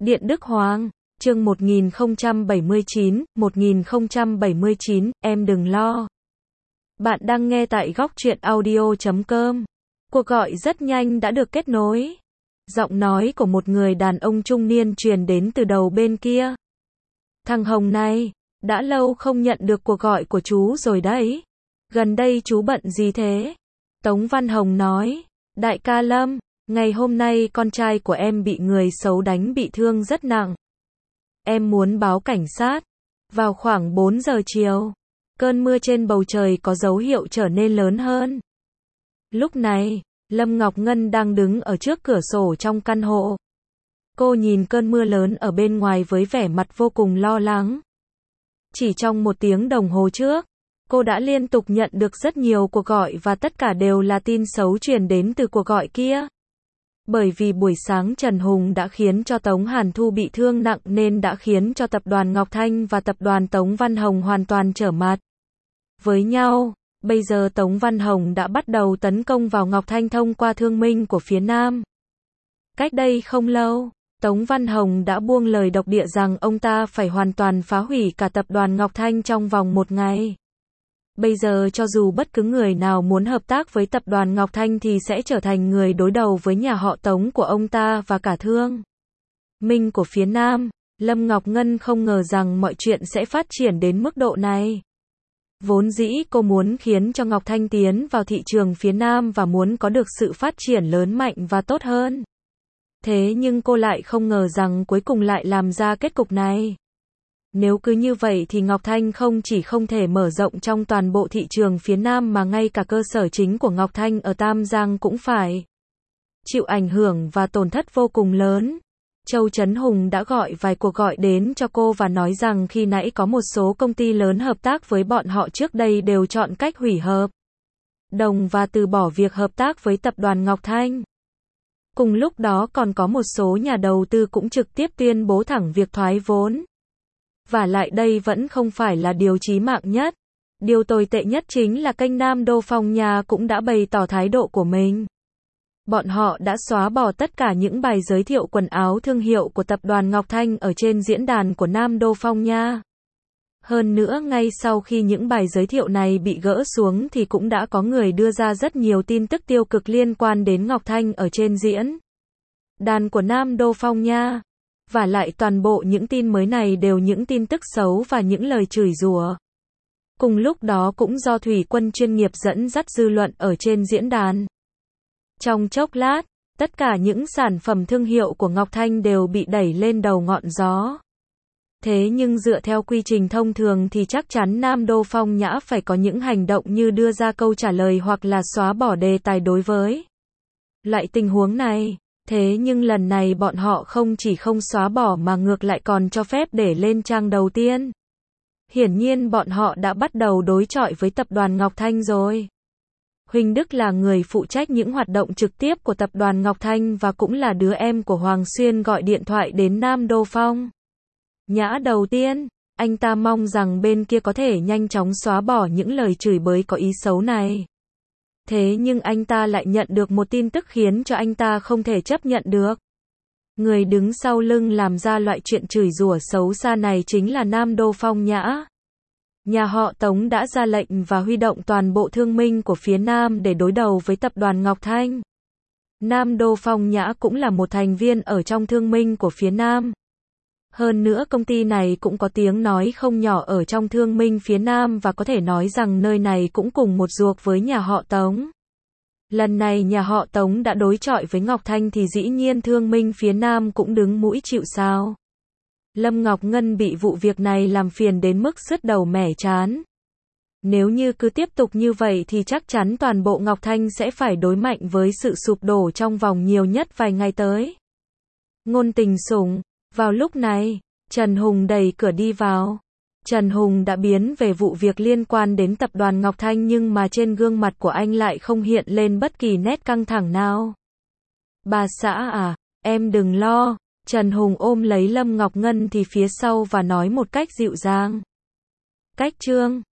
Điện Đức Hoàng, chương 1079, em đừng lo. Bạn đang nghe tại góc truyện audio.com. Cuộc gọi rất nhanh đã được kết nối. Giọng nói của một người đàn ông trung niên truyền đến từ đầu bên kia. Thằng Hồng này, đã lâu không nhận được cuộc gọi của chú rồi đấy. Gần đây chú bận gì thế? Tống Văn Hồng nói, đại ca Lâm, ngày hôm nay con trai của em bị người xấu đánh bị thương rất nặng. Em muốn báo cảnh sát. Vào khoảng 4 giờ chiều, cơn mưa trên bầu trời có dấu hiệu trở nên lớn hơn. Lúc này, Lâm Ngọc Ngân đang đứng ở trước cửa sổ trong căn hộ. Cô nhìn cơn mưa lớn ở bên ngoài với vẻ mặt vô cùng lo lắng. Chỉ trong 1 tiếng đồng hồ trước, cô đã liên tục nhận được rất nhiều cuộc gọi và tất cả đều là tin xấu truyền đến từ cuộc gọi kia. Bởi vì buổi sáng Trần Hùng đã khiến cho Tống Hàn Thu bị thương nặng nên đã khiến cho tập đoàn Ngọc Thanh và tập đoàn Tống Văn Hồng hoàn toàn trở mặt với nhau. Bây giờ Tống Văn Hồng đã bắt đầu tấn công vào Ngọc Thanh thông qua thương minh của phía Nam. Cách đây không lâu, Tống Văn Hồng đã buông lời độc địa rằng ông ta phải hoàn toàn phá hủy cả tập đoàn Ngọc Thanh trong vòng 1 ngày. Bây giờ cho dù bất cứ người nào muốn hợp tác với tập đoàn Ngọc Thanh thì sẽ trở thành người đối đầu với nhà họ Tống của ông ta và cả thương minh của phía Nam. Lâm Ngọc Ngân không ngờ rằng mọi chuyện sẽ phát triển đến mức độ này. Vốn dĩ cô muốn khiến cho Ngọc Thanh tiến vào thị trường phía Nam và muốn có được sự phát triển lớn mạnh và tốt hơn. Thế nhưng cô lại không ngờ rằng cuối cùng lại làm ra kết cục này. Nếu cứ như vậy thì Ngọc Thanh không chỉ không thể mở rộng trong toàn bộ thị trường phía Nam mà ngay cả cơ sở chính của Ngọc Thanh ở Tam Giang cũng phải chịu ảnh hưởng và tổn thất vô cùng lớn. Châu Trấn Hùng đã gọi vài cuộc gọi đến cho cô và nói rằng khi nãy có một số công ty lớn hợp tác với bọn họ trước đây đều chọn cách hủy hợp đồng và từ bỏ việc hợp tác với tập đoàn Ngọc Thanh. Cùng lúc đó còn có một số nhà đầu tư cũng trực tiếp tuyên bố thẳng việc thoái vốn. Và lại đây vẫn không phải là điều chí mạng nhất. Điều tồi tệ nhất chính là kênh Nam Đô Phong Nha cũng đã bày tỏ thái độ của mình. Bọn họ đã xóa bỏ tất cả những bài giới thiệu quần áo thương hiệu của tập đoàn Ngọc Thanh ở trên diễn đàn của Nam Đô Phong Nha. Hơn nữa ngay sau khi những bài giới thiệu này bị gỡ xuống thì cũng đã có người đưa ra rất nhiều tin tức tiêu cực liên quan đến Ngọc Thanh ở trên diễn đàn của Nam Đô Phong Nha. Và lại toàn bộ những tin mới này đều những tin tức xấu và những lời chửi rủa. Cùng lúc đó cũng do thủy quân chuyên nghiệp dẫn dắt dư luận ở trên diễn đàn. Trong chốc lát, tất cả những sản phẩm thương hiệu của Ngọc Thanh đều bị đẩy lên đầu ngọn gió. Thế nhưng dựa theo quy trình thông thường thì chắc chắn Nam Đô Phong Nhã phải có những hành động như đưa ra câu trả lời hoặc là xóa bỏ đề tài đối với loại tình huống này. Thế nhưng lần này bọn họ không chỉ không xóa bỏ mà ngược lại còn cho phép để lên trang đầu tiên. Hiển nhiên bọn họ đã bắt đầu đối chọi với tập đoàn Ngọc Thanh rồi. Huỳnh Đức là người phụ trách những hoạt động trực tiếp của tập đoàn Ngọc Thanh và cũng là đứa em của Hoàng Xuyên gọi điện thoại đến Nam Đô Phong Nhã đầu tiên. Anh ta mong rằng bên kia có thể nhanh chóng xóa bỏ những lời chửi bới có ý xấu này. Thế nhưng anh ta lại nhận được một tin tức khiến cho anh ta không thể chấp nhận được. Người đứng sau lưng làm ra loại chuyện chửi rủa xấu xa này chính là Nam Đô Phong Nhã. Nhà họ Tống đã ra lệnh và huy động toàn bộ thương minh của phía Nam để đối đầu với tập đoàn Ngọc Thanh. Nam Đô Phong Nhã cũng là một thành viên ở trong thương minh của phía Nam. Hơn nữa công ty này cũng có tiếng nói không nhỏ ở trong thương minh phía Nam và có thể nói rằng nơi này cũng cùng một ruột với nhà họ Tống. Lần này nhà họ Tống đã đối chọi với Ngọc Thanh thì dĩ nhiên thương minh phía Nam cũng đứng mũi chịu sào. Lâm Ngọc Ngân bị vụ việc này làm phiền đến mức sứt đầu mẻ trán. Nếu như cứ tiếp tục như vậy thì chắc chắn toàn bộ Ngọc Thanh sẽ phải đối mặt với sự sụp đổ trong vòng nhiều nhất vài ngày tới. Ngôn Tình Sủng. Vào lúc này, Trần Hùng đẩy cửa đi vào. Trần Hùng đã biến về vụ việc liên quan đến tập đoàn Ngọc Thanh nhưng mà trên gương mặt của anh lại không hiện lên bất kỳ nét căng thẳng nào. Bà xã à, em đừng lo. Trần Hùng ôm lấy Lâm Ngọc Ngân thì phía sau và nói một cách dịu dàng. Cách chương